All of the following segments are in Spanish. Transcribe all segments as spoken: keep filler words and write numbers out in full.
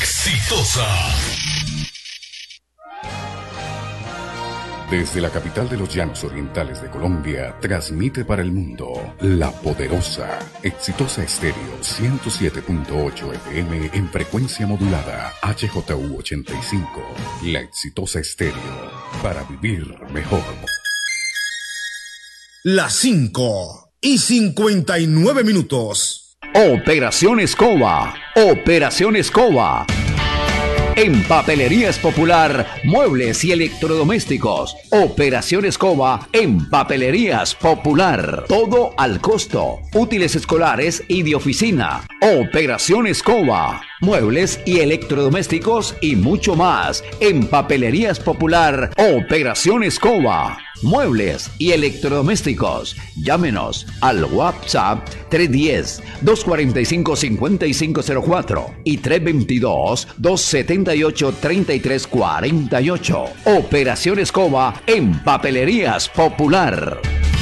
Exitosa. Desde la capital de los llanos orientales de Colombia, transmite para el mundo La Poderosa, Exitosa Estéreo ciento siete punto ocho F M en frecuencia modulada, H J U ochenta y cinco. La Exitosa Estéreo, para vivir mejor. Las cinco y cincuenta y nueve minutos. Operación Escoba, Operación Escoba. En Papelerías Popular, muebles y electrodomésticos. Operación Escoba en Papelerías Popular. Todo al costo. Útiles escolares y de oficina. Operación Escoba. Muebles y electrodomésticos y mucho más. En Papelerías Popular, Operación Escoba. Muebles y electrodomésticos. Llámenos al WhatsApp tres uno cero, dos cuatro cinco, cinco cinco cero cuatro y tres dos dos, dos siete ocho, tres tres cuatro ocho. Operación Escoba en Papelerías Popular.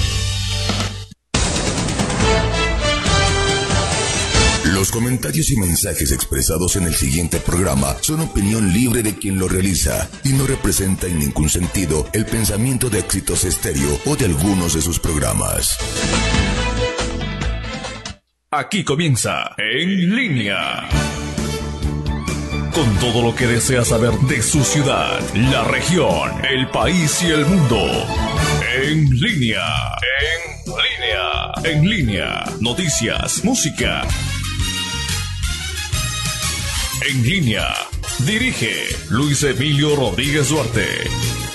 Los comentarios y mensajes expresados en el siguiente programa son opinión libre de quien lo realiza y no representa en ningún sentido el pensamiento de Exitosa Estéreo o de algunos de sus programas. Aquí comienza En Línea, con todo lo que desea saber de su ciudad, la región, el país y el mundo. En Línea, en línea, en línea, noticias, música. En Línea, dirige Luis Emilio Rodríguez Duarte.